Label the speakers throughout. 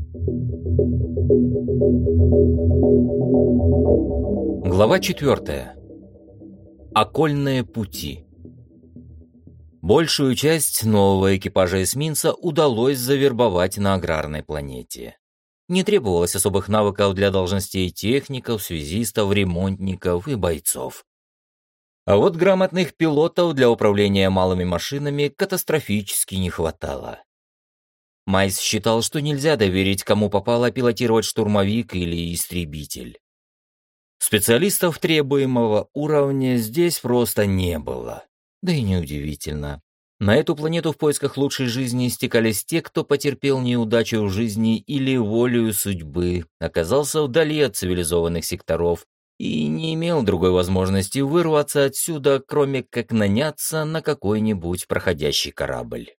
Speaker 1: Глава 4. Окольные пути. Большую часть нового экипажа эсминца удалось завербовать на аграрной планете. Не требовалось особых навыков для должностей техников, связистов, ремонтников и бойцов. А вот грамотных пилотов для управления малыми машинами катастрофически не хватало. Майс считал, что нельзя доверить кому попало пилотировать штурмовик или истребитель. Специалистов требуемого уровня здесь просто не было. Да и неудивительно. На эту планету в поисках лучшей жизни стекались те, кто потерпел неудачу в жизни или волею судьбы, оказался вдали от цивилизованных секторов и не имел другой возможности вырваться отсюда, кроме как наняться на какой-нибудь проходящий корабль.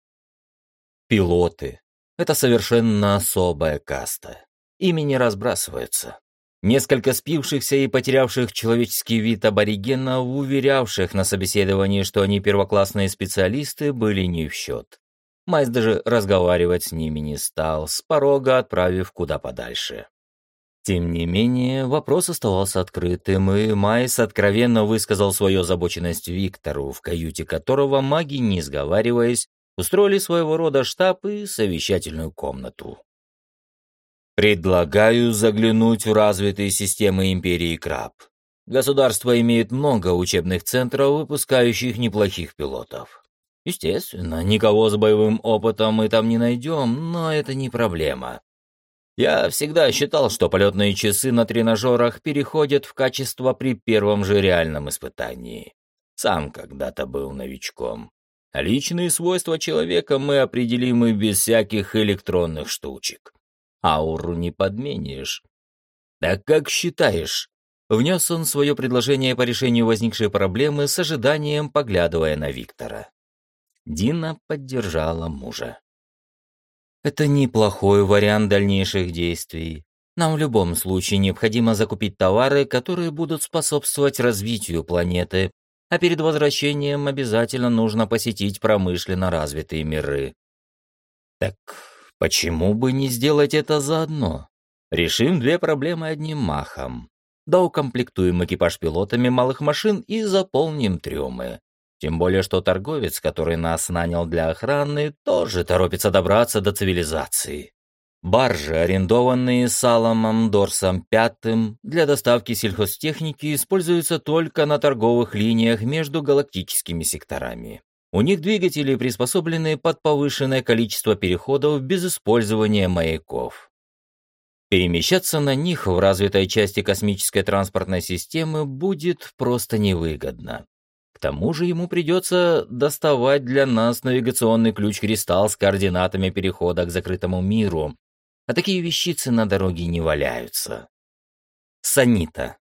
Speaker 1: Пилоты — это совершенно особая каста. Ими не разбрасываются. Несколько спившихся и потерявших человеческий вид аборигенов, уверявших на собеседовании, что они первоклассные специалисты, были не в счет. Майс даже разговаривать с ними не стал, с порога отправив куда подальше. Тем не менее, вопрос оставался открытым, и Майс откровенно высказал свою озабоченность Виктору, в каюте которого маги, не сговариваясь, устроили своего рода штаб и совещательную комнату. Предлагаю заглянуть в развитые системы Империи Краб. Государство имеет много учебных центров, выпускающих неплохих пилотов. Естественно, никого с боевым опытом мы там не найдем, но это не проблема. Я всегда считал, что полетные часы на тренажерах переходят в качество при первом же реальном испытании. Сам когда-то был новичком. А личные свойства человека мы определим и без всяких электронных штучек. Ауру не подменишь. Так как считаешь? Внес он свое предложение по решению возникшей проблемы с ожиданием, поглядывая на Виктора. Дина поддержала мужа. Это неплохой вариант дальнейших действий. Нам в любом случае необходимо закупить товары, которые будут способствовать развитию планеты, а перед возвращением обязательно нужно посетить промышленно развитые миры. Так почему бы не сделать это заодно? Решим две проблемы одним махом. Доукомплектуем экипаж пилотами малых машин и заполним трюмы. Тем более, что торговец, который нас нанял для охраны, тоже торопится добраться до цивилизации. Баржи, арендованные Саломом Дорсом V для доставки сельхозтехники, используются только на торговых линиях между галактическими секторами. У них двигатели приспособлены под повышенное количество переходов без использования маяков. Перемещаться на них в развитой части космической транспортной системы будет просто невыгодно. К тому же ему придется доставать для нас навигационный ключ-кристалл с координатами перехода к закрытому миру, а такие вещицы на дороге не валяются. Санита.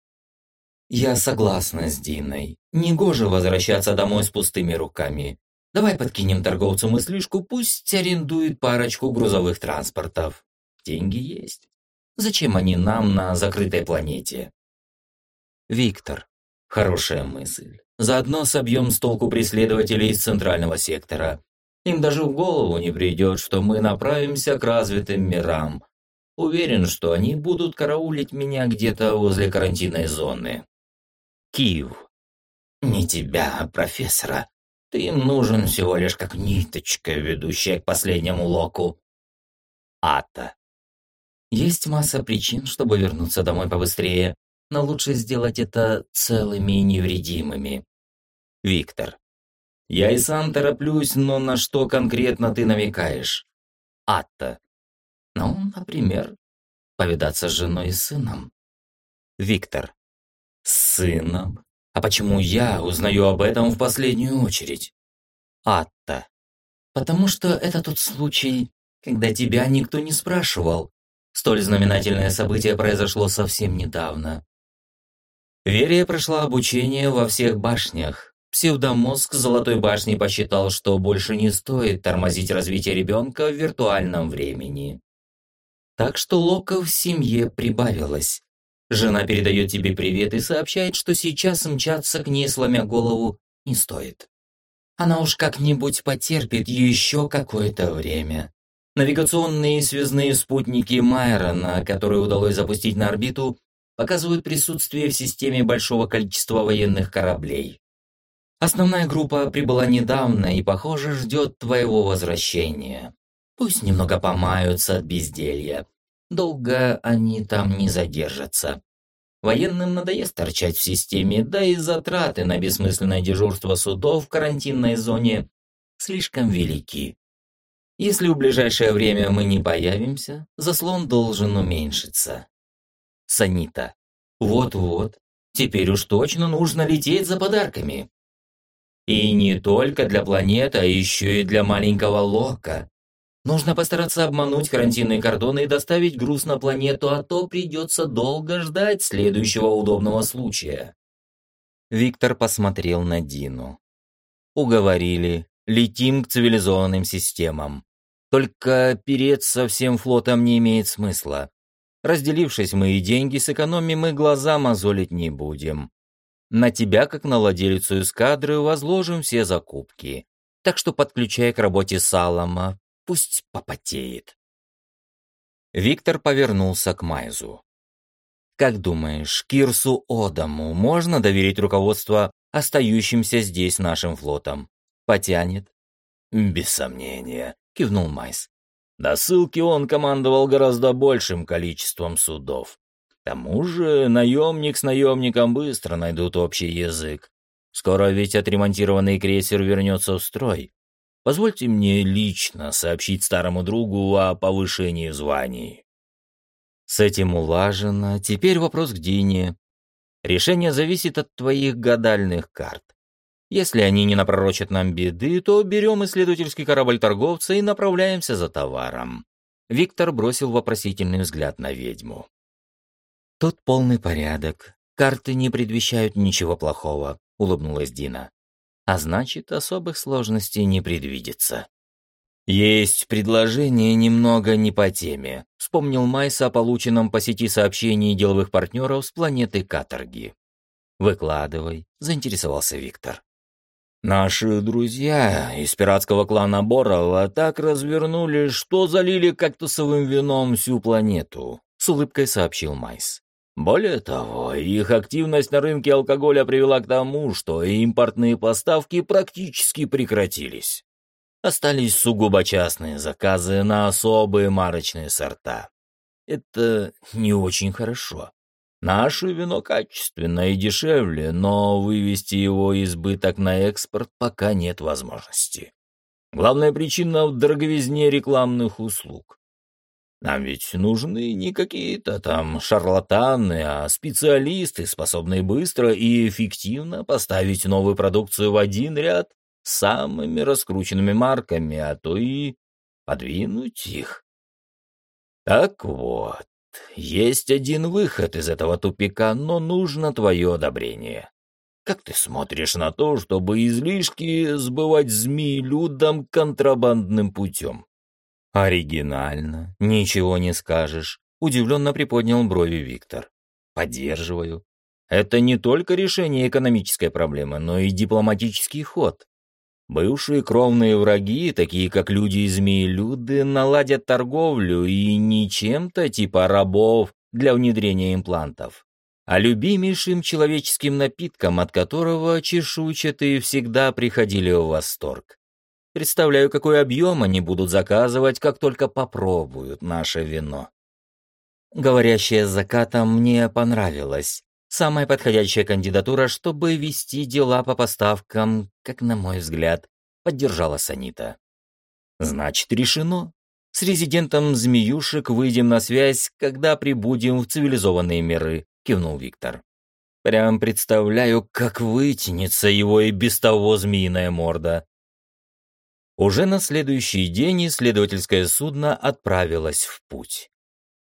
Speaker 1: Я согласна с Диной. Негоже возвращаться домой с пустыми руками. Давай подкинем торговцу мыслишку, пусть арендует парочку грузовых транспортов. Деньги есть. Зачем они нам на закрытой планете? Виктор. Хорошая мысль. Заодно собьем с толку преследователей из центрального сектора. Им даже в голову не придет, что мы направимся к развитым мирам. Уверен, что они будут караулить меня где-то возле карантинной зоны. Киев. Не тебя, а профессора. Ты им нужен всего лишь как ниточка, ведущая к последнему локу. Ата. Есть масса причин, чтобы вернуться домой побыстрее, но лучше сделать это целыми и невредимыми. Виктор. Я и сам тороплюсь, но на что конкретно ты намекаешь? Атта. Ну, например, повидаться с женой и сыном. Виктор. С сыном? А почему я узнаю об этом в последнюю очередь? Атта. Потому что это тот случай, когда тебя никто не спрашивал. Столь знаменательное событие произошло совсем недавно. Верия прошла обучение во всех башнях. Псевдомозг Золотой башни посчитал, что больше не стоит тормозить развитие ребенка в виртуальном времени. Так что локов в семье прибавилось. Жена передает тебе привет и сообщает, что сейчас мчаться к ней, сломя голову, не стоит. Она уж как-нибудь потерпит еще какое-то время. Навигационные и связные спутники Майрона, которые удалось запустить на орбиту, показывают присутствие в системе большого количества военных кораблей. Основная группа прибыла недавно и, похоже, ждет твоего возвращения. Пусть немного помаются от безделья. Долго они там не задержатся. Военным надоест торчать в системе, да и затраты на бессмысленное дежурство судов в карантинной зоне слишком велики. Если в ближайшее время мы не появимся, заслон должен уменьшиться. Санита. Вот-вот, теперь уж точно нужно лететь за подарками. И не только для планеты, а еще и для маленького Лока. Нужно постараться обмануть карантинные кордоны и доставить груз на планету, а то придется долго ждать следующего удобного случая. Виктор посмотрел на Дину. Уговорили, летим к цивилизованным системам. Только переться всем флотом не имеет смысла. Разделившись, мы и деньги сэкономим, и глаза мозолить не будем. На тебя, как на владелицу эскадры, возложим все закупки. Так что подключай к работе Салома, пусть попотеет. Виктор повернулся к Майзу. Как думаешь, Кирсу Одаму можно доверить руководство остающимся здесь нашим флотом? Потянет? Без сомнения, кивнул Майз. До ссылки он командовал гораздо большим количеством судов. К тому же наемник с наемником быстро найдут общий язык. Скоро ведь отремонтированный крейсер вернется в строй. Позвольте мне лично сообщить старому другу о повышении в звании. С этим улажено. Теперь вопрос к Дине. Решение зависит от твоих гадальных карт. Если они не напророчат нам беды, то берем исследовательский корабль торговца и направляемся за товаром. Виктор бросил вопросительный взгляд на ведьму. «Тут полный порядок. Карты не предвещают ничего плохого», — улыбнулась Дина. «А значит, особых сложностей не предвидится». «Есть предложение немного не по теме», — вспомнил Майс о полученном по сети сообщении деловых партнеров с планеты Каторги. «Выкладывай», — заинтересовался Виктор. «Наши друзья из пиратского клана Борова так развернули, что залили кактусовым вином всю планету», — с улыбкой сообщил Майс. Более того, их активность на рынке алкоголя привела к тому, что импортные поставки практически прекратились. Остались сугубо частные заказы на особые марочные сорта. Это не очень хорошо. Наше вино качественное и дешевле, но вывести его избыток на экспорт пока нет возможности. Главная причина в дороговизне рекламных услуг. Нам ведь нужны не какие-то там шарлатаны, а специалисты, способные быстро и эффективно поставить новую продукцию в один ряд с самыми раскрученными марками, а то и подвинуть их. Так вот, есть один выход из этого тупика, но нужно твое одобрение. Как ты смотришь на то, чтобы излишки сбывать змеелюдам контрабандным путем? «Оригинально, ничего не скажешь», — удивленно приподнял брови Виктор. «Поддерживаю. Это не только решение экономической проблемы, но и дипломатический ход. Бывшие кровные враги, такие как люди и змеелюды, наладят торговлю и не чем-то типа рабов для внедрения имплантов, а любимейшим человеческим напитком, от которого чешуйчатые всегда приходили в восторг. Представляю, какой объем они будут заказывать, как только попробуют наше вино. Говорящая с закатом мне понравилась. Самая подходящая кандидатура, чтобы вести дела по поставкам, как на мой взгляд, поддержала Санита. Значит, решено. С резидентом змеюшек выйдем на связь, когда прибудем в цивилизованные миры, кивнул Виктор. Прям представляю, как вытянется его и без того змеиная морда. Уже на следующий день исследовательское судно отправилось в путь.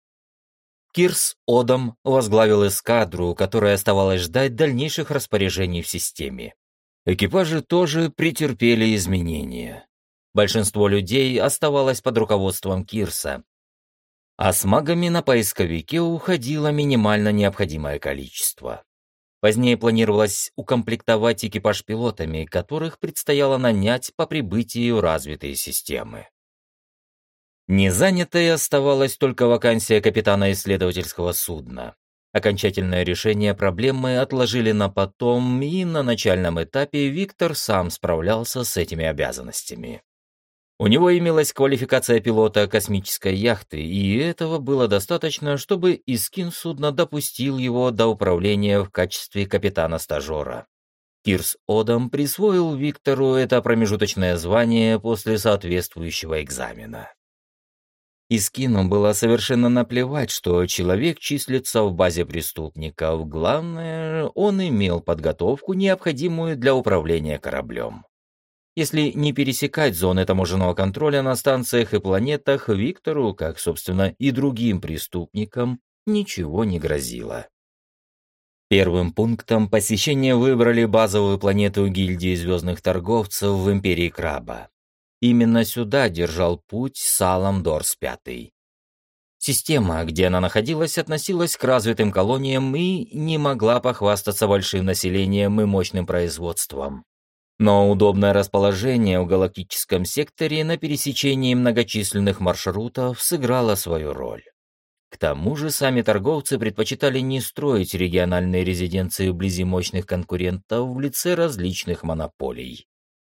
Speaker 1: Кирс Одам возглавил эскадру, которая оставалась ждать дальнейших распоряжений в системе. Экипажи тоже претерпели изменения. Большинство людей оставалось под руководством Кирса, а с магами на поисковике уходило минимально необходимое количество. Позднее планировалось укомплектовать экипаж пилотами, которых предстояло нанять по прибытии в развитые системы. Незанятой оставалась только вакансия капитана исследовательского судна. Окончательное решение проблемы отложили на потом, и на начальном этапе Виктор сам справлялся с этими обязанностями. У него имелась квалификация пилота космической яхты, и этого было достаточно, чтобы Искин судна допустил его до управления в качестве капитана-стажера. Кирс Одам присвоил Виктору это промежуточное звание после соответствующего экзамена. Искину было совершенно наплевать, что человек числится в базе преступников. Главное, он имел подготовку, необходимую для управления кораблем. Если не пересекать зоны таможенного контроля на станциях и планетах, Виктору, как, собственно, и другим преступникам, ничего не грозило. Первым пунктом посещения выбрали базовую планету гильдии звездных торговцев в Империи Краба. Именно сюда держал путь Салам Дорс V. Система, где она находилась, относилась к развитым колониям и не могла похвастаться большим населением и мощным производством. Но удобное расположение в галактическом секторе на пересечении многочисленных маршрутов сыграло свою роль. К тому же сами торговцы предпочитали не строить региональные резиденции вблизи мощных конкурентов в лице различных монополий.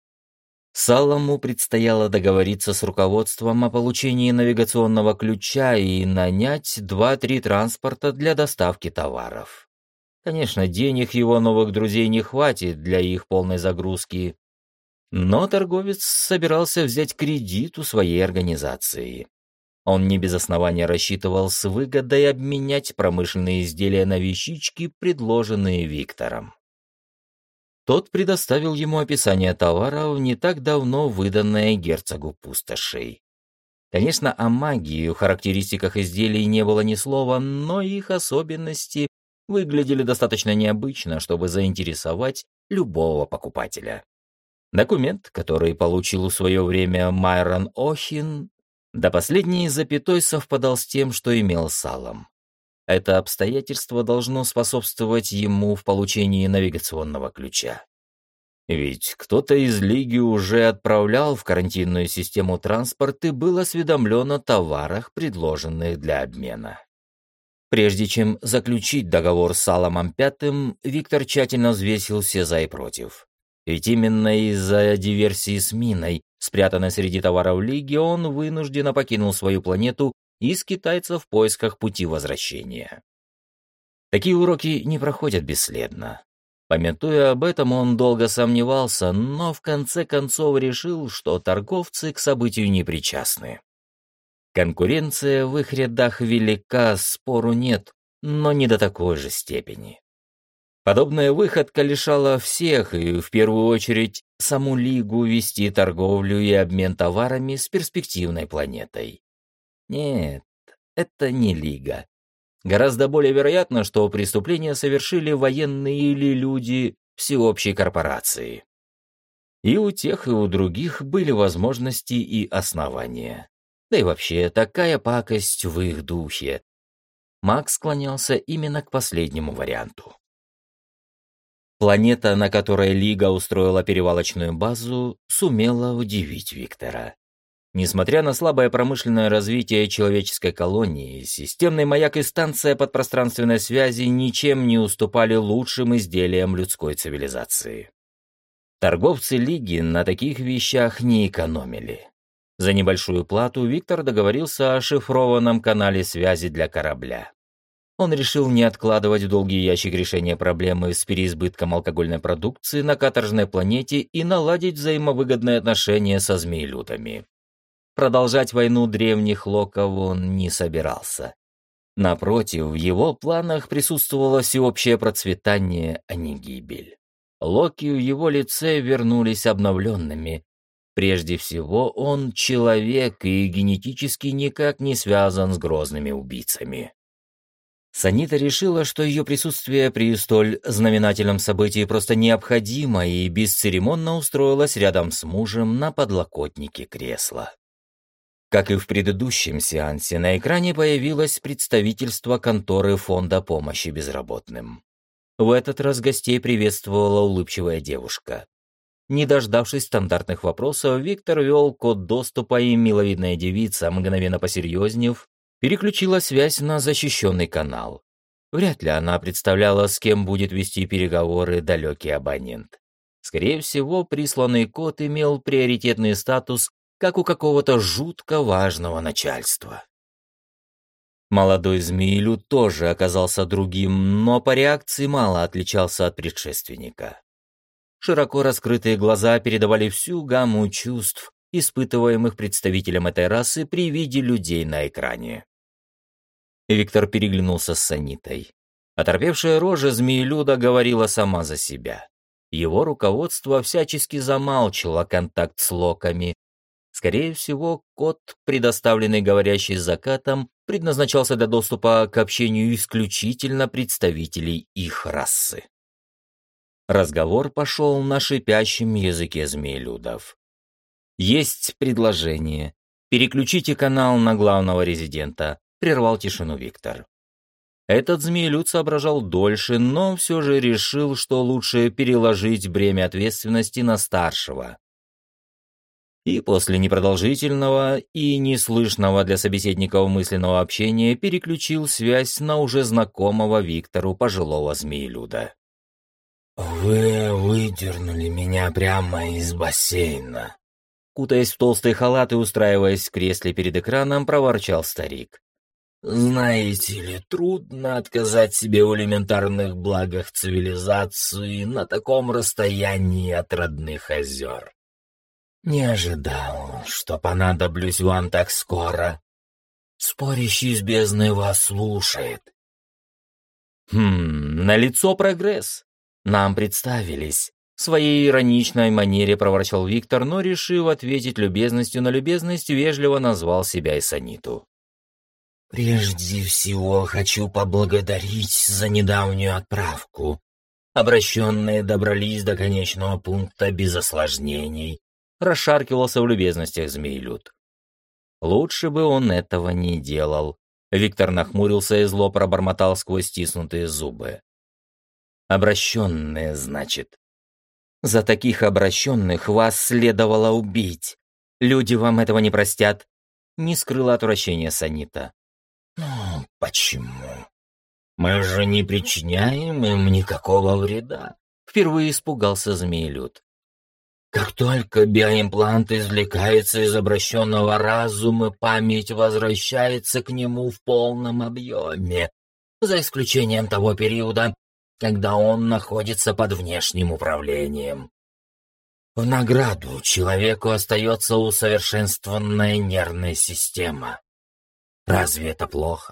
Speaker 1: Саламу предстояло договориться с руководством о получении навигационного ключа и нанять 2-3 транспорта для доставки товаров. Конечно, денег его новых друзей не хватит для их полной загрузки, но торговец собирался взять кредит у своей организации. Он не без основания рассчитывал с выгодой обменять промышленные изделия на вещички, предложенные Виктором. Тот предоставил ему описание товаров, не так давно выданное герцогу пустошей. Конечно, о магии в характеристиках изделий не было ни слова, но их особенности выглядели достаточно необычно, чтобы заинтересовать любого покупателя. Документ, который получил в свое время Майрон Охин, до последней запятой совпадал с тем, что имел Салам. Это обстоятельство должно способствовать ему в получении навигационного ключа. Ведь кто-то из Лиги уже отправлял в карантинную систему транспорт и был осведомлен о товарах, предложенных для обмена. Прежде чем заключить договор с Саламом V, Виктор тщательно взвесил все за и против. Ведь именно из-за диверсии с миной, спрятанной среди товаров Лиги, он вынужденно покинул свою планету и скитается в поисках пути возвращения. Такие уроки не проходят бесследно. Памятуя об этом, он долго сомневался, но в конце концов решил, что торговцы к событию не причастны. Конкуренция в их рядах велика, спору нет, но не до такой же степени. Подобная выходка лишала всех, и в первую очередь саму Лигу, вести торговлю и обмен товарами с перспективной планетой. Нет, это не Лига. Гораздо более вероятно, что преступления совершили военные или люди всеобщей корпорации. И у тех, и у других были возможности и основания. Да и вообще, такая пакость в их духе. Макс склонялся именно к последнему варианту. Планета, на которой Лига устроила перевалочную базу, сумела удивить Виктора. Несмотря на слабое промышленное развитие человеческой колонии, системный маяк и станция подпространственной связи ничем не уступали лучшим изделиям людской цивилизации. Торговцы Лиги на таких вещах не экономили. За небольшую плату Виктор договорился о шифрованном канале связи для корабля. Он решил не откладывать в долгий ящик решения проблемы с переизбытком алкогольной продукции на каторжной планете и наладить взаимовыгодные отношения со змеелюдами. Продолжать войну древних локов он не собирался. Напротив, в его планах присутствовало всеобщее процветание, а не гибель. Локи в его лице вернулись обновленными. Прежде всего, он человек и генетически никак не связан с грозными убийцами. Санита решила, что ее присутствие при столь знаменательном событии просто необходимо, и бесцеремонно устроилась рядом с мужем на подлокотнике кресла. Как и в предыдущем сеансе, на экране появилось представительство конторы Фонда помощи безработным. В этот раз гостей приветствовала улыбчивая девушка. Не дождавшись стандартных вопросов, Виктор ввел код доступа, и миловидная девица, мгновенно посерьезнев, переключила связь на защищенный канал. Вряд ли она представляла, с кем будет вести переговоры далекий абонент. Скорее всего, присланный код имел приоритетный статус, как у какого-то жутко важного начальства. Молодой Змеилюд тоже оказался другим, но по реакции мало отличался от предшественника. Широко раскрытые глаза передавали всю гамму чувств, испытываемых представителем этой расы при виде людей на экране. Виктор переглянулся с Санитой. Оторпевшая рожа Змеилюда говорила сама за себя. Его руководство всячески замалчивало контакт с локами. Скорее всего, код, предоставленный говорящей с закатом, предназначался для доступа к общению исключительно представителей их расы. Разговор пошел на шипящем языке змеелюдов. «Есть предложение. Переключите канал на главного резидента», — прервал тишину Виктор. Этот змеелюд соображал дольше, но все же решил, что лучше переложить бремя ответственности на старшего. И после непродолжительного и неслышного для собеседников мысленного общения переключил связь на уже знакомого Виктору пожилого змеелюда.
Speaker 2: «Вы выдернули меня прямо из бассейна», —
Speaker 1: кутаясь в толстый халат и устраиваясь в кресле перед экраном, проворчал старик.
Speaker 2: «Знаете ли, трудно отказать себе в элементарных благах цивилизации на таком расстоянии от родных озер. Не ожидал, что понадоблюсь вам так скоро. Спорящий с бездной вас слушает».
Speaker 1: Налицо прогресс. Нам представились. В своей ироничной манере проворчал Виктор, но, решив ответить любезностью на любезность, вежливо назвал себя и Саниту.
Speaker 2: «Прежде всего хочу поблагодарить за недавнюю отправку. Обращенные добрались до конечного пункта без осложнений»,
Speaker 1: — расшаркивался в любезностях змеелюд. Лучше бы он этого не делал. Виктор нахмурился и зло пробормотал сквозь стиснутые зубы. «Обращенные, значит. За таких обращенных вас следовало убить. Люди вам этого не простят», — не скрыла отвращения Санита.
Speaker 2: «Ну, почему? Мы же не причиняем им никакого вреда», —
Speaker 1: впервые испугался змеелюд.
Speaker 2: «Как только биоимплант извлекается из обращенного разума, память возвращается к нему в полном объеме, за исключением того периода, когда он находится под внешним управлением. В награду человеку остается усовершенствованная нервная система. Разве это плохо?»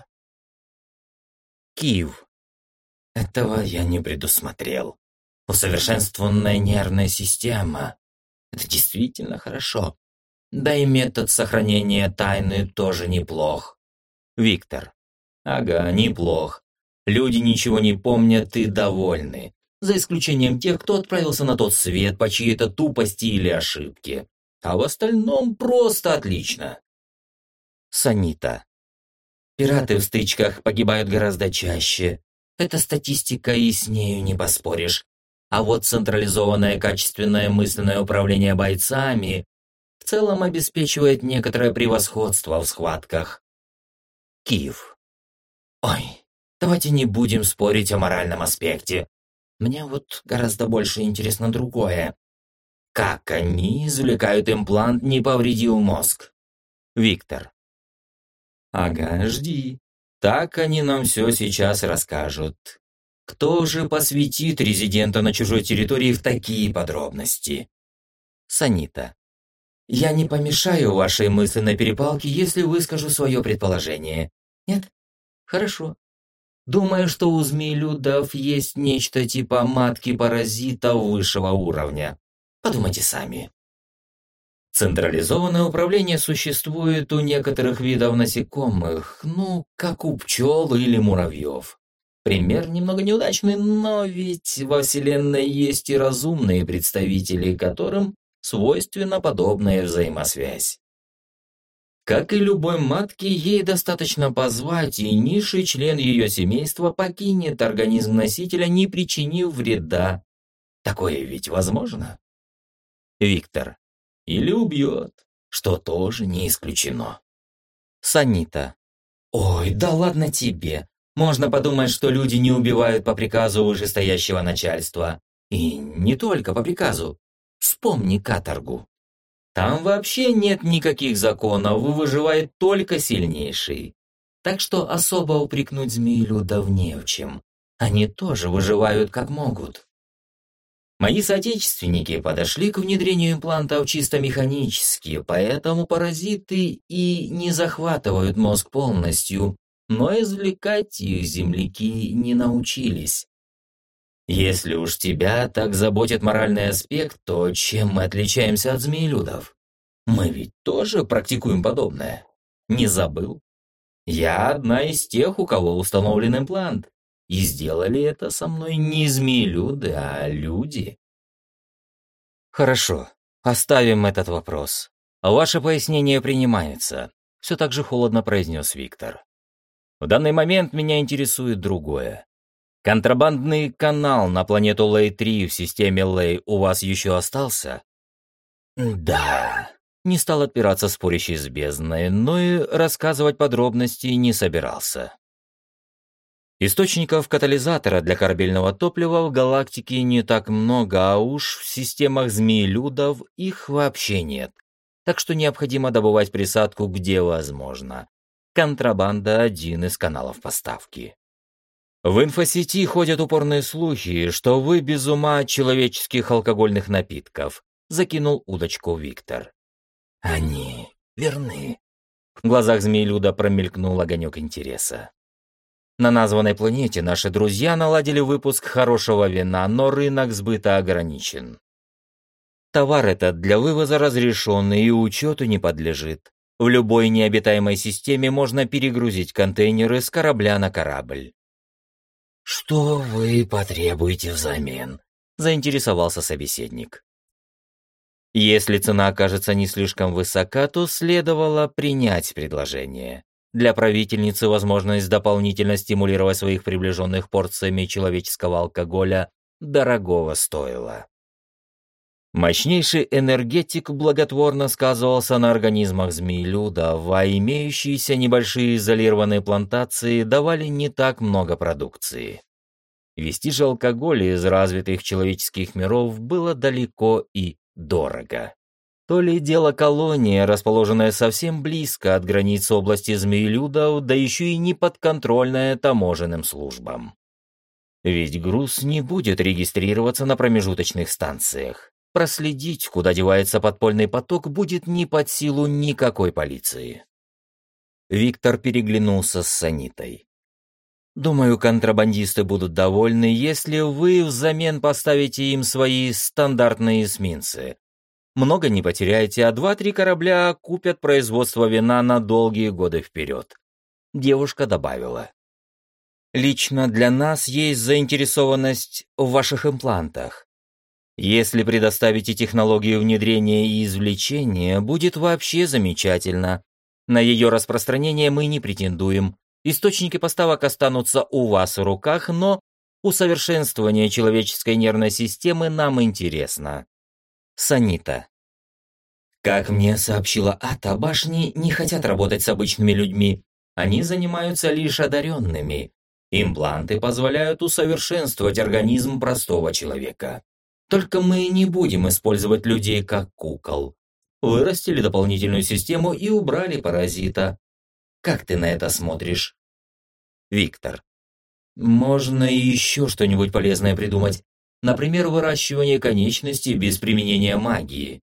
Speaker 1: Кив.
Speaker 2: «Этого я не предусмотрел. Усовершенствованная нервная система — это действительно хорошо. Да и метод сохранения тайны тоже неплох».
Speaker 1: Виктор. «Ага, неплох. Люди ничего не помнят и довольны, за исключением тех, кто отправился на тот свет по чьей-то тупости или ошибке. А в остальном просто отлично». Санита.
Speaker 2: «Пираты в стычках погибают гораздо чаще. Это статистика, и с нею не поспоришь. А вот централизованное качественное мысленное управление бойцами в целом обеспечивает некоторое превосходство в схватках».
Speaker 1: Киев.
Speaker 2: «Ой, давайте не будем спорить о моральном аспекте. Мне вот гораздо больше интересно другое. Как они извлекают имплант, не повредил мозг?»
Speaker 1: Виктор. «Ага, жди. Так они нам все сейчас расскажут. Кто же посвятит резидента на чужой территории в такие подробности?» Санита.
Speaker 2: «Я не помешаю вашей мысленной перепалке, если выскажу свое предположение. Нет? Хорошо. Думаю, что у змеелюдов есть нечто типа матки-паразита высшего уровня. Подумайте сами. Централизованное управление существует у некоторых видов насекомых, как у пчел или муравьев. Пример немного неудачный, но ведь во Вселенной есть и разумные представители, которым свойственна подобная взаимосвязь. Как и любой матке, ей достаточно позвать, и низший член ее семейства покинет организм носителя, не причинив вреда. Такое ведь возможно? Виктор. Или убьет, что тоже не исключено. Санита. Ой, да ладно тебе. Можно подумать, что люди не убивают по приказу вышестоящего начальства. И не только по приказу. Вспомни каторгу. Там вообще нет никаких законов, выживает только сильнейший. Так что особо упрекнуть змеелюдов не в чем. Они тоже выживают как могут. Мои соотечественники подошли к внедрению имплантов чисто механически, поэтому паразиты и не захватывают мозг полностью, но извлекать их земляки не научились. Если уж тебя так заботит моральный аспект, то чем мы отличаемся от змеелюдов? Мы ведь тоже практикуем подобное. Не забыл? Я одна из тех, у кого установлен имплант. И сделали это со мной не змеелюды, а люди. Хорошо, оставим этот вопрос. Ваше пояснение принимается, все так же холодно произнес Виктор. В данный момент меня интересует другое. Контрабандный канал на планету Лэй-3 в системе Лэй у вас еще остался? Да. Не стал отпираться спорящий с бездной, но и рассказывать подробности не собирался. Источников катализатора для корабельного топлива в галактике не так много, а уж в системах змеелюдов их вообще нет. Так что необходимо добывать присадку где возможно. Контрабанда – один из каналов поставки. В инфосети ходят упорные слухи, что вы без ума от человеческих алкогольных напитков, закинул удочку Виктор. Они верны. В глазах змеелюда промелькнул огонек интереса. На названной планете наши друзья наладили выпуск хорошего вина, но рынок сбыта ограничен. Товар этот для вывоза разрешен и учету не подлежит. В любой необитаемой системе можно перегрузить контейнеры с корабля на корабль. «Что вы потребуете взамен?» – заинтересовался собеседник. Если цена окажется не слишком высока, то следовало принять предложение. Для правительницы возможность дополнительно стимулировать своих приближенных порциями человеческого алкоголя дорогого стоила. Мощнейший энергетик благотворно сказывался на организмах змеелюдов, а имеющиеся небольшие изолированные плантации давали не так много продукции. Вести же алкоголь из развитых человеческих миров было далеко и дорого. То ли дело колония, расположенная совсем близко от границ области змеелюдов, да еще и не подконтрольная таможенным службам. Ведь груз не будет регистрироваться на промежуточных станциях. Проследить, куда девается подпольный поток, будет не под силу никакой полиции. Виктор переглянулся с Санитой. «Думаю, контрабандисты будут довольны, если вы взамен поставите им свои стандартные эсминцы. Много не потеряете, а 2-3 корабля купят производство вина на долгие годы вперед». Девушка добавила. «Лично для нас есть заинтересованность в ваших имплантах. Если предоставите технологию внедрения и извлечения, будет вообще замечательно. На ее распространение мы не претендуем. Источники поставок останутся у вас в руках, но усовершенствование человеческой нервной системы нам интересно». Санита. Как мне сообщила Ата, башни не хотят работать с обычными людьми. Они занимаются лишь одаренными. Импланты позволяют усовершенствовать организм простого человека. Только мы не будем использовать людей как кукол. Вырастили дополнительную систему и убрали паразита. Как ты на это смотришь? Виктор. Можно еще что-нибудь полезное придумать. Например, выращивание конечностей без применения магии.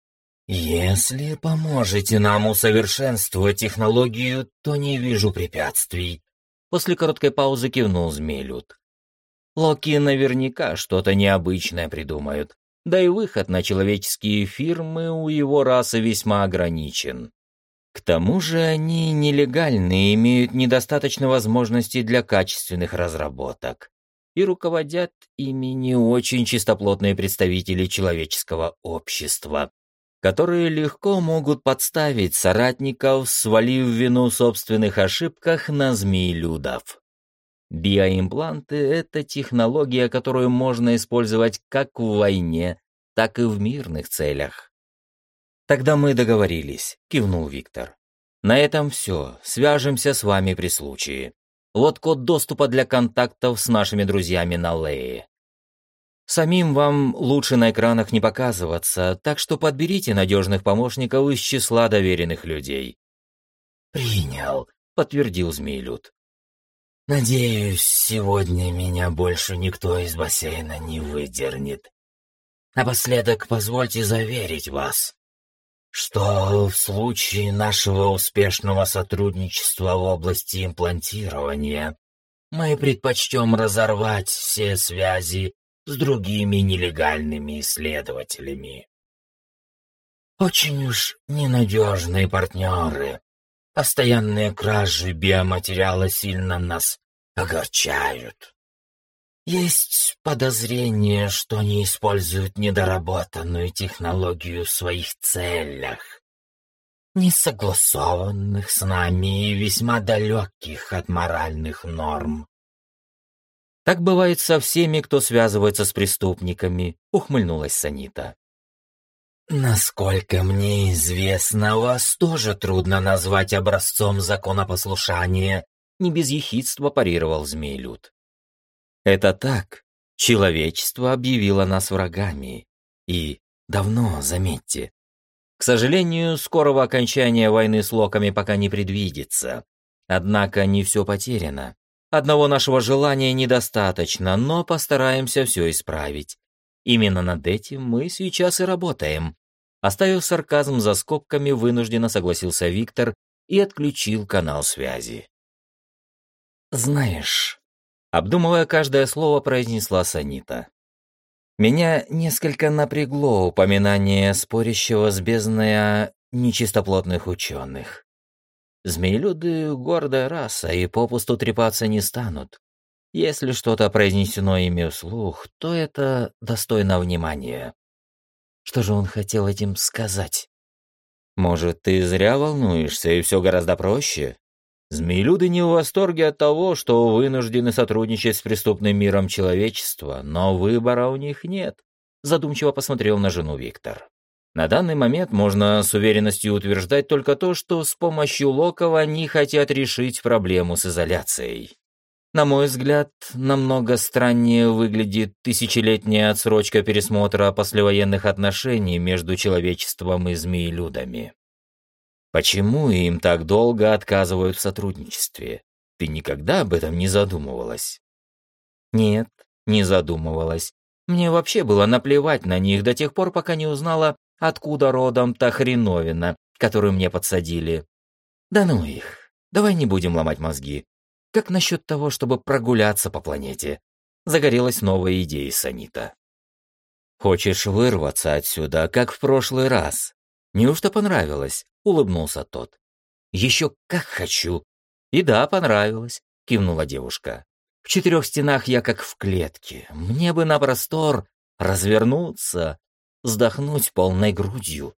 Speaker 2: Если поможете нам усовершенствовать технологию, то не вижу препятствий. После короткой паузы кивнул Змеелюд. Локи наверняка что-то необычное придумают. Да и выход на человеческие фирмы у его расы весьма ограничен. К тому же они нелегальны и имеют недостаточно возможностей для качественных разработок. И руководят ими не очень чистоплотные представители человеческого общества, которые легко могут подставить соратников, свалив вину в собственных ошибках на змеелюдов. Биоимпланты — это технология, которую можно использовать как в войне, так и в мирных целях. «Тогда мы договорились», — кивнул Виктор. «На этом все. Свяжемся с вами при случае. Вот код доступа для контактов с нашими друзьями на Лее. Самим вам лучше на экранах не показываться, так что подберите надежных помощников из числа доверенных людей».
Speaker 3: «Принял»,
Speaker 2: — подтвердил Змеелюд.
Speaker 3: «Надеюсь, сегодня меня больше никто из бассейна не выдернет. Напоследок позвольте заверить вас, что в случае нашего успешного сотрудничества в области имплантирования мы предпочтем разорвать все связи с другими нелегальными исследователями. Очень уж ненадежные партнеры. Постоянные кражи биоматериала сильно нас огорчают. Есть подозрение, что они используют недоработанную технологию в своих целях, не согласованных с нами и весьма далеких от моральных норм.
Speaker 2: «Так бывает со всеми, кто связывается с преступниками», — ухмыльнулась Санита.
Speaker 3: Насколько мне известно, вас тоже трудно назвать образцом законопослушания,
Speaker 2: не без ехидства парировал Змеелюд. «Это так. Человечество объявило нас врагами. И давно, заметьте. К сожалению, скорого окончания войны с локами пока не предвидится. Однако не все потеряно. Одного нашего желания недостаточно, но постараемся все исправить. Именно над этим мы сейчас и работаем». Оставив сарказм за скобками, вынужденно согласился Виктор и отключил канал связи. «Знаешь», — обдумывая каждое слово, произнесла Санита, «меня несколько напрягло упоминание спорящего с бездной о нечистоплотных ученых. Змеелюды — гордая раса и попусту трепаться не станут. Если что-то произнесено ими вслух, то это достойно внимания». Что же он хотел этим сказать? Может, ты зря волнуешься, и все гораздо проще? Змеелюды не в восторге от того, что вынуждены сотрудничать с преступным миром человечества, но выбора у них нет. Задумчиво посмотрел на жену Виктор. На данный момент можно с уверенностью утверждать только то, что с помощью локов они хотят решить проблему с изоляцией. На мой взгляд, намного страннее выглядит тысячелетняя отсрочка пересмотра послевоенных отношений между человечеством и змеелюдами. Почему им так долго отказывают в сотрудничестве? Ты никогда об этом не задумывалась? Нет, не задумывалась. Мне вообще было наплевать на них до тех пор, пока не узнала, откуда родом та хреновина, которую мне подсадили. Да ну их, давай не будем ломать мозги. Как насчет того, чтобы прогуляться по планете? Загорелась новая идея Санита. Хочешь вырваться отсюда, как в прошлый раз? Неужто понравилось? Улыбнулся тот. Еще как хочу. И да, понравилось, кивнула девушка. В 4 стенах я как в клетке. Мне бы на простор развернуться, вздохнуть полной грудью.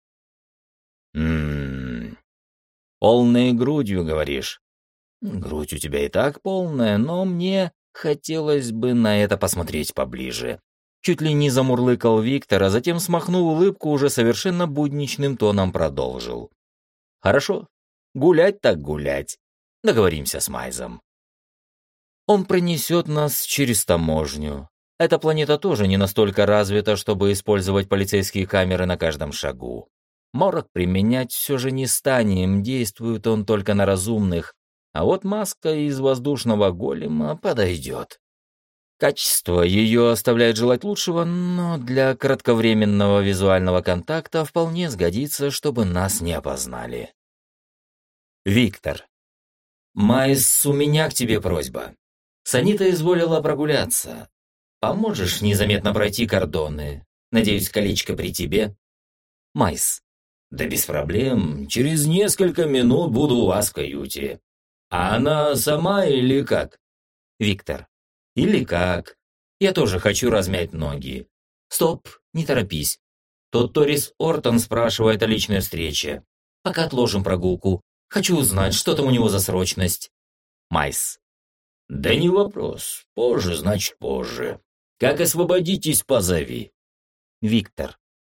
Speaker 2: Полной грудью, говоришь? Грудь у тебя и так полная, но мне хотелось бы на это посмотреть поближе. Чуть ли не замурлыкал Виктор, а затем, смахнув улыбку, уже совершенно будничным тоном продолжил. Хорошо, гулять так гулять. Договоримся с Майзом. Он пронесет нас через таможню. Эта планета тоже не настолько развита, чтобы использовать полицейские камеры на каждом шагу. Морок применять все же не станем, действует он только на разумных, а вот маска из воздушного голема подойдет. Качество ее оставляет желать лучшего, но для кратковременного визуального контакта вполне сгодится, чтобы нас не опознали. Виктор. Майс, у меня к тебе просьба. Санита изволила прогуляться. Поможешь незаметно пройти кордоны? Надеюсь, колечко при тебе? Майс. Да без проблем. Через несколько минут буду у вас в каюте. А она сама или как? Виктор. Или как? Я тоже хочу размять ноги. Стоп, не торопись. Тот Торис Ортон спрашивает о личной встрече. Пока отложим прогулку. Хочу узнать, что там у него за срочность. Майс. Да не вопрос. Позже, значит позже. Как освободитесь, позови. Виктор.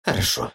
Speaker 2: Хорошо.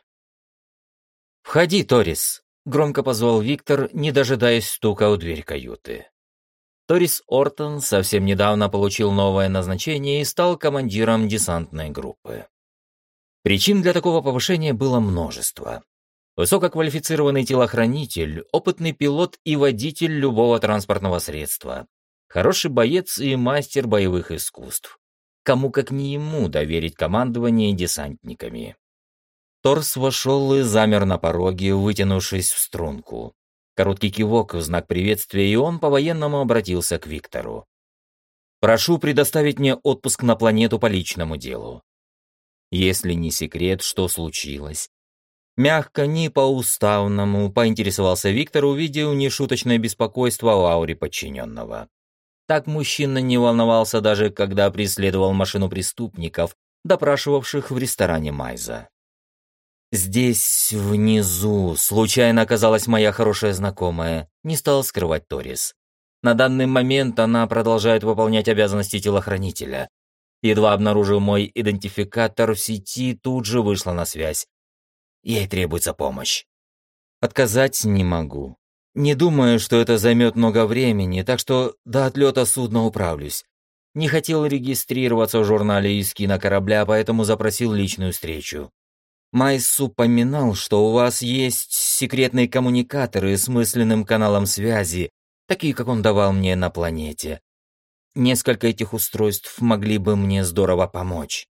Speaker 1: «Входи, Торис», — громко позвал Виктор, не дожидаясь стука у дверь каюты. Торис Ортон совсем недавно получил новое назначение и стал командиром десантной группы. Причин для такого повышения было множество. Высококвалифицированный телохранитель, опытный пилот и водитель любого транспортного средства, хороший боец и мастер боевых искусств. Кому как не ему доверить командование десантниками. Торс вошел и замер на пороге, вытянувшись в струнку. Короткий кивок в знак приветствия, и он по-военному обратился к Виктору. «Прошу предоставить мне отпуск на планету по личному делу». Если не секрет, что случилось. Мягко, не по-уставному, поинтересовался Виктор, увидев нешуточное беспокойство в ауре подчиненного. Так мужчина не волновался даже, когда преследовал машину преступников, допрашивавших в ресторане Майза. «Здесь, внизу, случайно оказалась моя хорошая знакомая», — не стал скрывать Торис. «На данный момент она продолжает выполнять обязанности телохранителя. Едва обнаружив мой идентификатор в сети, тут же вышла на связь. Ей требуется помощь. Отказать не могу. Не думаю, что это займет много времени, так что до отлета судна управлюсь. Не хотел регистрироваться в журнале Искина корабля, поэтому запросил личную встречу. Майс упоминал, что у вас есть секретные коммуникаторы с мысленным каналом связи, такие, как он давал мне на планете. Несколько этих устройств могли бы мне здорово помочь.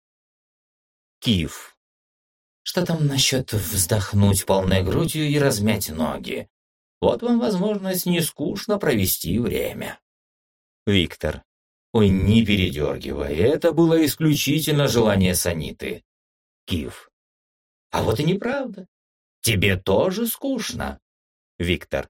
Speaker 1: Киев.
Speaker 2: Что там насчет вздохнуть полной грудью и размять ноги? Вот вам возможность нескучно провести время.
Speaker 1: Виктор.
Speaker 2: Ой, не передергивай, это было исключительно желание Саниты.
Speaker 1: Киев.
Speaker 2: А вот и неправда. Тебе тоже скучно.
Speaker 1: Виктор.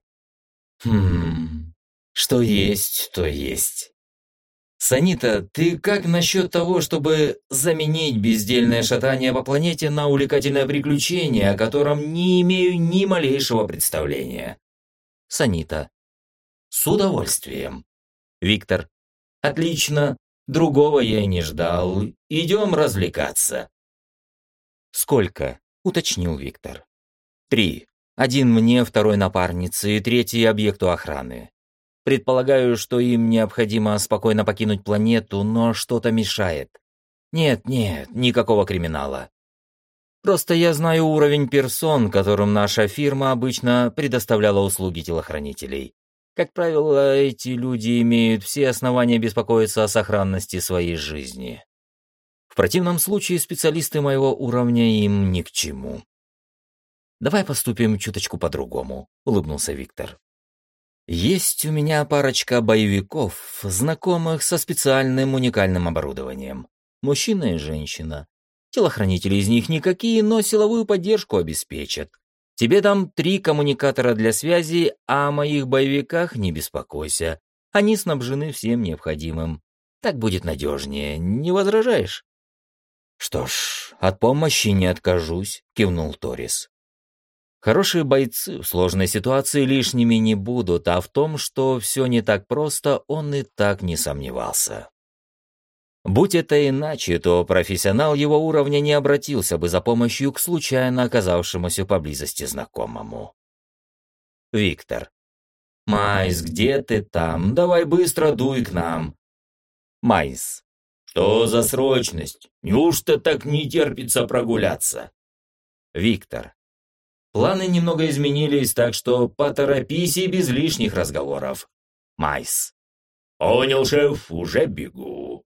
Speaker 2: Что есть, то есть. Санита, ты как насчет того, чтобы заменить бездельное шатание по планете на увлекательное приключение, о котором не имею ни малейшего представления?
Speaker 1: Санита.
Speaker 2: С удовольствием.
Speaker 1: Виктор.
Speaker 2: Отлично. Другого я и не ждал. Идем развлекаться.
Speaker 1: Сколько? Уточнил Виктор. 3. Один мне, второй напарнице и третий объекту охраны. Предполагаю, что им необходимо спокойно покинуть планету, но что-то мешает. Нет, никакого криминала. Просто я знаю уровень персон, которым наша фирма обычно предоставляла услуги телохранителей. Как правило, эти люди имеют все основания беспокоиться о сохранности своей жизни. В противном случае специалисты моего уровня им ни к чему. «Давай поступим чуточку по-другому», — улыбнулся Виктор. «Есть у меня парочка боевиков, знакомых со специальным уникальным оборудованием. Мужчина и женщина. Телохранители из них никакие, но силовую поддержку обеспечат. Тебе дам 3 коммуникатора для связи, а о моих боевиках не беспокойся. Они снабжены всем необходимым. Так будет надежнее. Не возражаешь?» «Что ж, от помощи не откажусь», — кивнул Торис. Хорошие бойцы в сложной ситуации лишними не будут, а в том, что все не так просто, он и так не сомневался. Будь это иначе, то профессионал его уровня не обратился бы за помощью к случайно оказавшемуся поблизости знакомому. Виктор.
Speaker 2: Майс, где ты там? Давай быстро дуй к нам.
Speaker 1: Майс.
Speaker 2: Что за срочность? Неужто так не терпится прогуляться?
Speaker 1: Виктор.
Speaker 2: Планы немного изменились, так что поторопись и без лишних разговоров.
Speaker 1: Майс.
Speaker 2: Понял, шеф, уже бегу.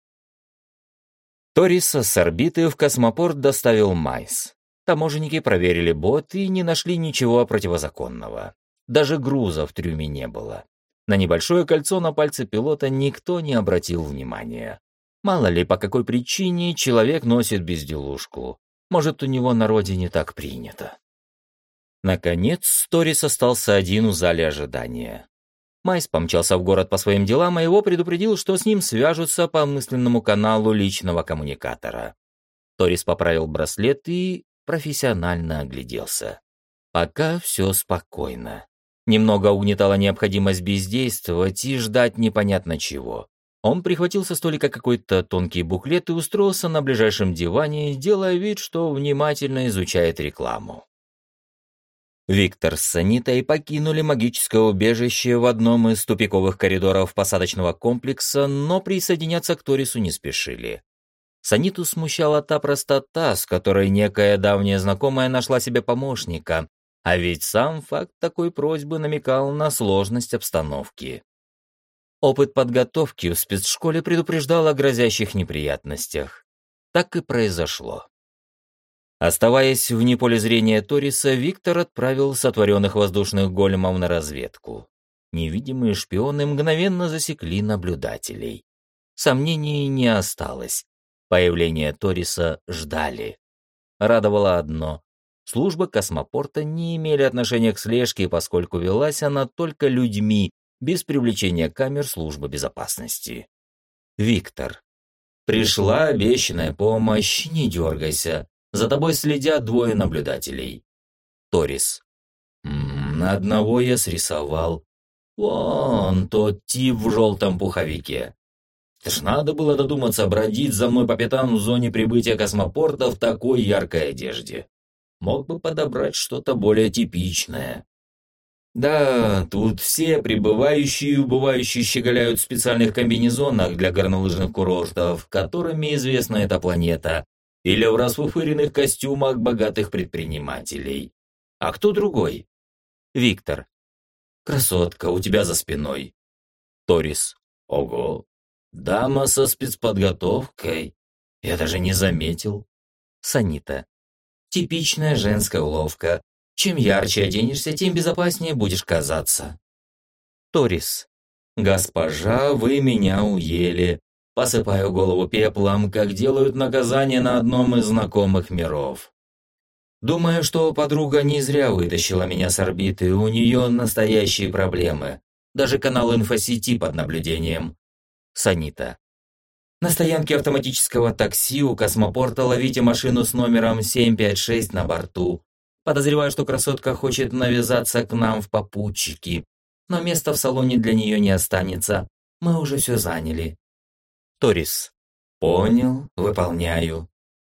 Speaker 1: Ториса с орбиты в космопорт доставил Майс. Таможенники проверили бот и не нашли ничего противозаконного. Даже груза в трюме не было. На небольшое кольцо на пальце пилота никто не обратил внимания. Мало ли, по какой причине человек носит безделушку. Может, у него на родине так принято. Наконец, Торис остался один в зале ожидания. Майс помчался в город по своим делам, а его предупредил, что с ним свяжутся по мысленному каналу личного коммуникатора. Торис поправил браслет и профессионально огляделся. Пока все спокойно. Немного угнетала необходимость бездействовать и ждать непонятно чего. Он прихватил со столика какой-то тонкий буклет и устроился на ближайшем диване, делая вид, что внимательно изучает рекламу. Виктор с Санитой покинули магическое убежище в одном из тупиковых коридоров посадочного комплекса, но присоединяться к Торису не спешили. Саниту смущала та простота, с которой некая давняя знакомая нашла себе помощника, а ведь сам факт такой просьбы намекал на сложность обстановки. Опыт подготовки в спецшколе предупреждал о грозящих неприятностях. Так и произошло. Оставаясь вне поля зрения Ториса, Виктор отправил сотворенных воздушных големов на разведку. Невидимые шпионы мгновенно засекли наблюдателей. Сомнений не осталось. Появление Ториса ждали. Радовало одно. Службы космопорта не имели отношения к слежке, поскольку велась она только людьми, без привлечения камер службы безопасности. Виктор. Пришла обещанная помощь, не дергайся. За тобой следят двое наблюдателей. Торис. Одного я срисовал. Вон тот тип в желтом пуховике. Это ж надо было додуматься бродить за мной по пятам в зоне прибытия космопорта в такой яркой одежде. Мог бы подобрать что-то более типичное. Да, тут все прибывающие и убывающие щеголяют в специальных комбинезонах для горнолыжных курортов, которыми известна эта планета, или в расфуфыренных костюмах богатых предпринимателей. А кто другой? Виктор. Красотка у тебя за спиной. Торис. Ого. Дама со спецподготовкой. Я даже не заметил. Санита. Типичная женская уловка. Чем ярче оденешься, тем безопаснее будешь казаться. Торис. Госпожа, вы меня уели. Посыпаю голову пеплом, как делают наказание на одном из знакомых миров. Думаю, что подруга не зря вытащила меня с орбиты, у нее настоящие проблемы. Даже канал инфосети под наблюдением. Санита. На стоянке автоматического такси у космопорта ловите машину с номером 756 на борту. Подозреваю, что красотка хочет навязаться к нам в попутчики, но места в салоне для нее не останется. Мы уже все заняли. Торис. Понял, выполняю.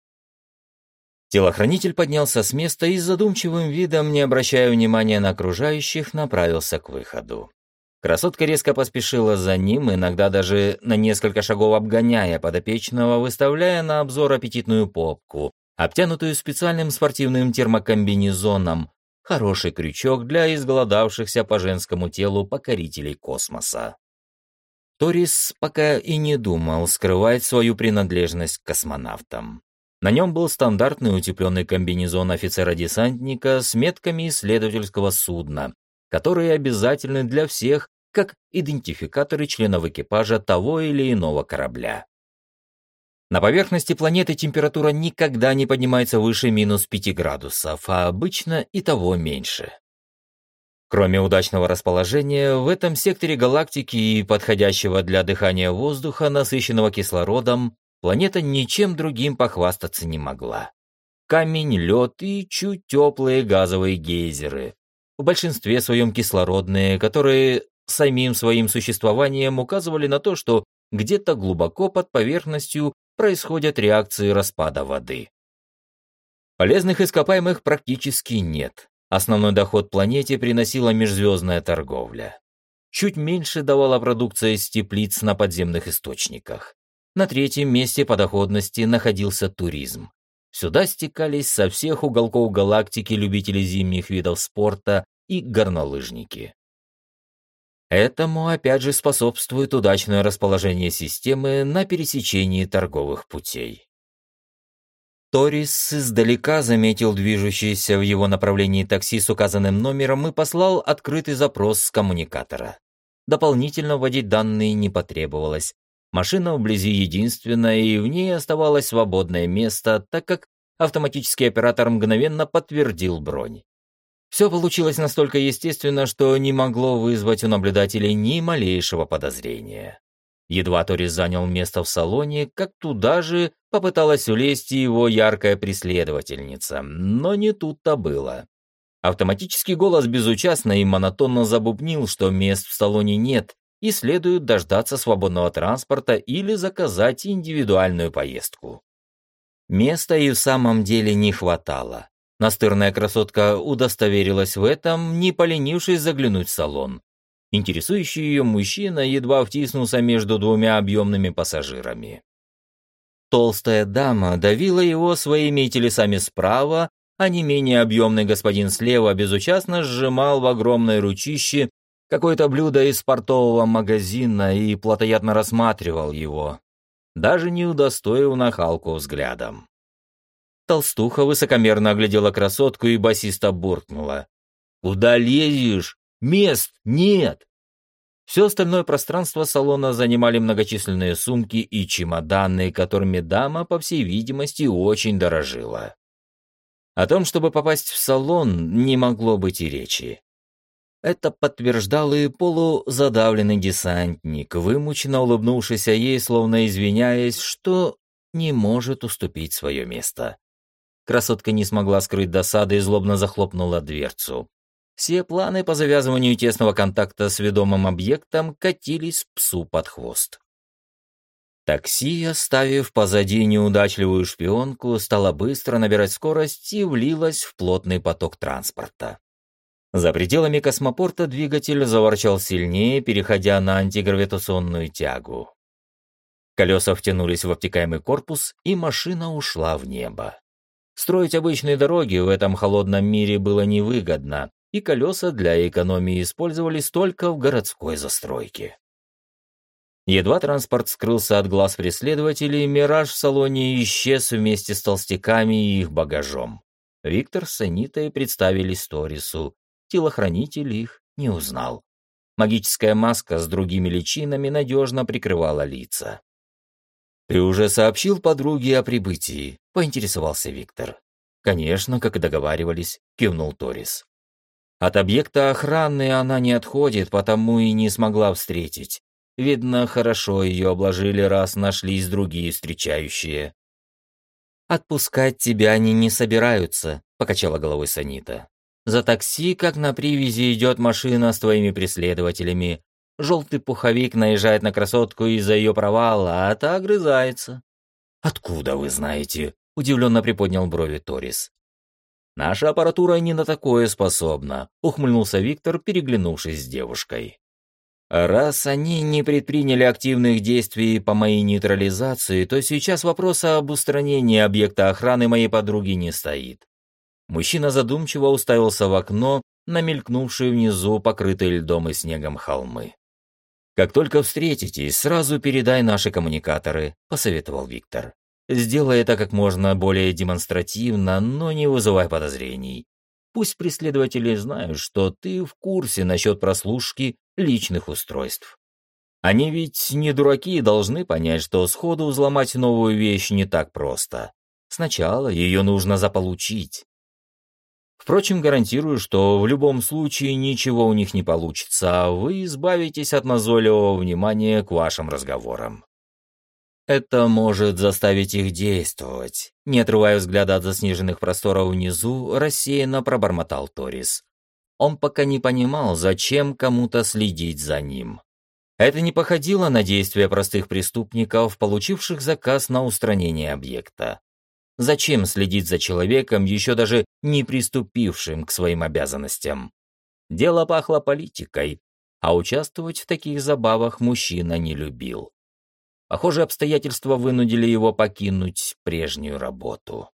Speaker 1: Телохранитель поднялся с места и с задумчивым видом, не обращая внимания на окружающих, направился к выходу. Красотка резко поспешила за ним, иногда даже на несколько шагов обгоняя подопечного, выставляя на обзор аппетитную попку, обтянутую специальным спортивным термокомбинезоном, хороший крючок для изголодавшихся по женскому телу покорителей космоса. Торис пока и не думал скрывать свою принадлежность к космонавтам. На нем был стандартный утепленный комбинезон офицера-десантника с метками исследовательского судна, которые обязательны для всех, как идентификаторы членов экипажа того или иного корабля. На поверхности планеты температура никогда не поднимается выше -5 градусов, а обычно и того меньше. Кроме удачного расположения, в этом секторе галактики и подходящего для дыхания воздуха, насыщенного кислородом, планета ничем другим похвастаться не могла. Камень, лед и чуть теплые газовые гейзеры. В большинстве своем кислородные, которые самим своим существованием указывали на то, что где-то глубоко под поверхностью происходят реакции распада воды. Полезных ископаемых практически нет. Основной доход планете приносила межзвездная торговля. Чуть меньше давала продукция из теплиц на подземных источниках. На третьем месте по доходности находился туризм. Сюда стекались со всех уголков галактики любители зимних видов спорта и горнолыжники. Этому опять же способствует удачное расположение системы на пересечении торговых путей. Торис издалека заметил движущееся в его направлении такси с указанным номером и послал открытый запрос с коммуникатора. Дополнительно вводить данные не потребовалось. Машина вблизи единственная, и в ней оставалось свободное место, так как автоматический оператор мгновенно подтвердил бронь. Все получилось настолько естественно, что не могло вызвать у наблюдателей ни малейшего подозрения. Едва Торис занял место в салоне, как туда же попыталась улезть его яркая преследовательница, но не тут-то было. Автоматический голос безучастно и монотонно забубнил, что мест в салоне нет, и следует дождаться свободного транспорта или заказать индивидуальную поездку. Места и в самом деле не хватало. Настырная красотка удостоверилась в этом, не поленившись заглянуть в салон. Интересующий ее мужчина едва втиснулся между двумя объемными пассажирами. Толстая дама давила его своими телесами справа, а не менее объемный господин слева безучастно сжимал в огромной ручище какое-то блюдо из портового магазина и плотоядно рассматривал его, даже не удостоив нахалку взглядом. Толстуха высокомерно оглядела красотку и басисто буркнула: «Куда лезешь? Мест нет!» Все остальное пространство салона занимали многочисленные сумки и чемоданы, которыми дама, по всей видимости, очень дорожила. О том, чтобы попасть в салон, не могло быть и речи. Это подтверждал и полузадавленный десантник, вымученно улыбнувшийся ей, словно извиняясь, что не может уступить свое место. Красотка не смогла скрыть досады и злобно захлопнула дверцу. Все планы по завязыванию тесного контакта с ведомым объектом катились псу под хвост. Такси, оставив позади неудачливую шпионку, стало быстро набирать скорость и влилось в плотный поток транспорта. За пределами космопорта двигатель заворчал сильнее, переходя на антигравитационную тягу. Колеса втянулись в обтекаемый корпус, и машина ушла в небо. Строить обычные дороги в этом холодном мире было невыгодно, и колеса для экономии использовались только в городской застройке. Едва транспорт скрылся от глаз преследователей, мираж в салоне исчез вместе с толстяками и их багажом. Виктор с Анитой представились Торису. Телохранитель их не узнал. Магическая маска с другими личинами надежно прикрывала лица. «Ты уже сообщил подруге о прибытии?» — поинтересовался Виктор. «Конечно, как и договаривались», — кивнул Торис. «От объекта охраны она не отходит, потому и не смогла встретить. Видно, хорошо ее обложили, раз нашлись другие встречающие». «Отпускать тебя они не собираются», — покачала головой Санита. «За такси, как на привязи, идет машина с твоими преследователями. Желтый пуховик наезжает на красотку из-за ее провала, а та огрызается». «Откуда вы знаете?» — удивленно приподнял брови Торис. «Наша аппаратура не на такое способна», — ухмыльнулся Виктор, переглянувшись с девушкой. «Раз они не предприняли активных действий по моей нейтрализации, то сейчас вопрос об устранении объекта охраны моей подруги не стоит». Мужчина задумчиво уставился в окно на мелькнувшие внизу покрытые льдом и снегом холмы. «Как только встретитесь, сразу передай наши коммуникаторы», — посоветовал Виктор. «Сделай это как можно более демонстративно, но не вызывай подозрений. Пусть преследователи знают, что ты в курсе насчет прослушки личных устройств. Они ведь не дураки и должны понять, что сходу взломать новую вещь не так просто. Сначала ее нужно заполучить. Впрочем, гарантирую, что в любом случае ничего у них не получится, а вы избавитесь от назойливого внимания к вашим разговорам. Это может заставить их действовать. Не отрывая взгляда от заснеженных просторов внизу, рассеянно пробормотал Торис. Он пока не понимал, зачем кому-то следить за ним. Это не походило на действия простых преступников, получивших заказ на устранение объекта. Зачем следить за человеком, еще даже не приступившим к своим обязанностям? Дело пахло политикой, а участвовать в таких забавах мужчина не любил. Похоже, обстоятельства вынудили его покинуть прежнюю работу.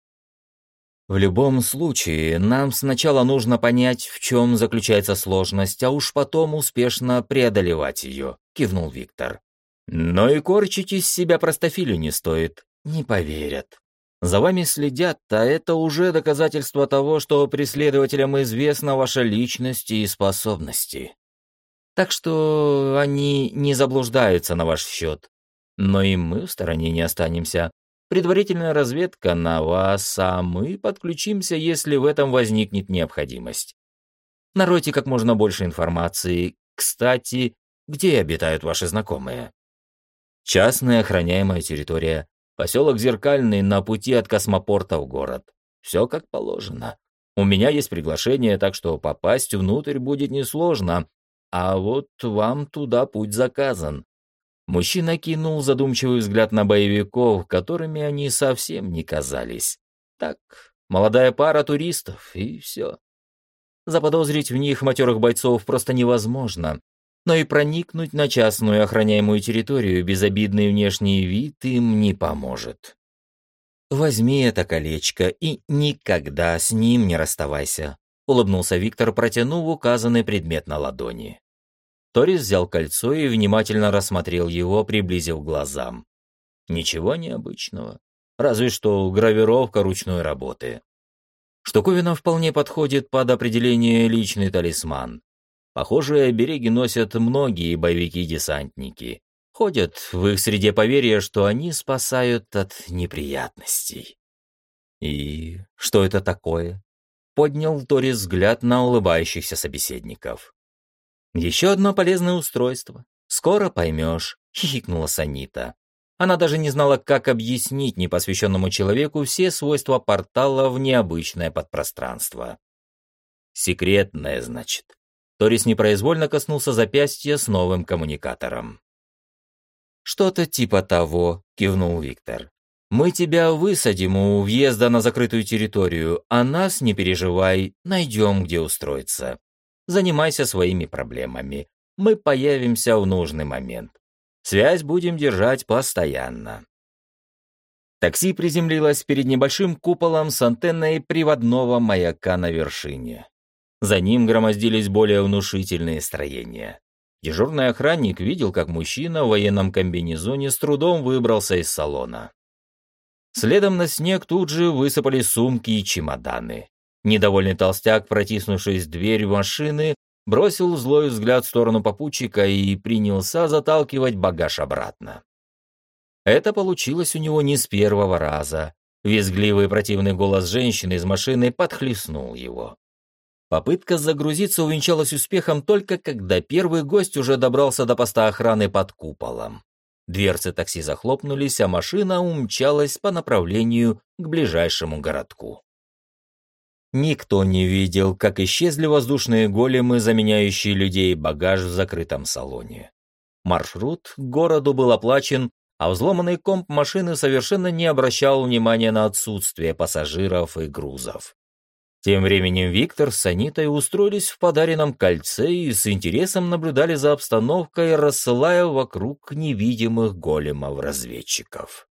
Speaker 1: «В любом случае, нам сначала нужно понять, в чем заключается сложность, а уж потом успешно преодолевать ее», — кивнул Виктор. «Но и корчить из себя простофилю не стоит, не поверят. За вами следят, а это уже доказательство того, что преследователям известна ваша личность и способности. Так что они не заблуждаются на ваш счет. Но и мы в стороне не останемся. Предварительная разведка на вас, а мы подключимся, если в этом возникнет необходимость. Наройте как можно больше информации. Кстати, где обитают ваши знакомые?» «Частная охраняемая территория. Поселок Зеркальный на пути от космопорта в город. Все как положено. У меня есть приглашение, так что попасть внутрь будет несложно. а вот вам туда путь заказан». Мужчина кинул задумчивый взгляд на боевиков, которыми они совсем не казались. Так, молодая пара туристов, и все. Заподозрить в них матерых бойцов просто невозможно, но и проникнуть на частную охраняемую территорию безобидный внешний вид им не поможет. «Возьми это колечко и никогда с ним не расставайся», — улыбнулся Виктор, протянув указанный предмет на ладони. Торис взял кольцо и внимательно рассмотрел его, приблизив к глазам. Ничего необычного, разве что гравировка ручной работы. Штуковина вполне подходит под определение «личный талисман». Похожие обереги носят многие боевики-десантники. Ходят в их среде поверья, что они спасают от неприятностей. «И что это такое?» — поднял Торис взгляд на улыбающихся собеседников. «Еще одно полезное устройство. Скоро поймешь», — хихикнула Санита. Она даже не знала, как объяснить непосвященному человеку все свойства портала в необычное подпространство. «Секретное, значит». Торис непроизвольно коснулся запястья с новым коммуникатором. «Что-то типа того», — кивнул Виктор. «Мы тебя высадим у въезда на закрытую территорию, а нас, не переживай, найдем, где устроиться. Занимайся своими проблемами. Мы появимся в нужный момент. Связь будем держать постоянно». Такси приземлилось перед небольшим куполом с антенной приводного маяка на вершине. За ним громоздились более внушительные строения. Дежурный охранник видел, как мужчина в военном комбинезоне с трудом выбрался из салона. Следом на снег тут же высыпали сумки и чемоданы. Недовольный толстяк, протиснувшись в дверь машины, бросил злой взгляд в сторону попутчика и принялся заталкивать багаж обратно. Это получилось у него не с первого раза. Визгливый противный голос женщины из машины подхлестнул его. Попытка загрузиться увенчалась успехом только когда первый гость уже добрался до поста охраны под куполом. Дверцы такси захлопнулись, а машина умчалась по направлению к ближайшему городку. Никто не видел, как исчезли воздушные големы, заменяющие людей багаж в закрытом салоне. Маршрут к городу был оплачен, а взломанный комп машины совершенно не обращал внимания на отсутствие пассажиров и грузов. Тем временем Виктор с Санитой устроились в подаренном кольце и с интересом наблюдали за обстановкой, рассылая вокруг невидимых големов-разведчиков.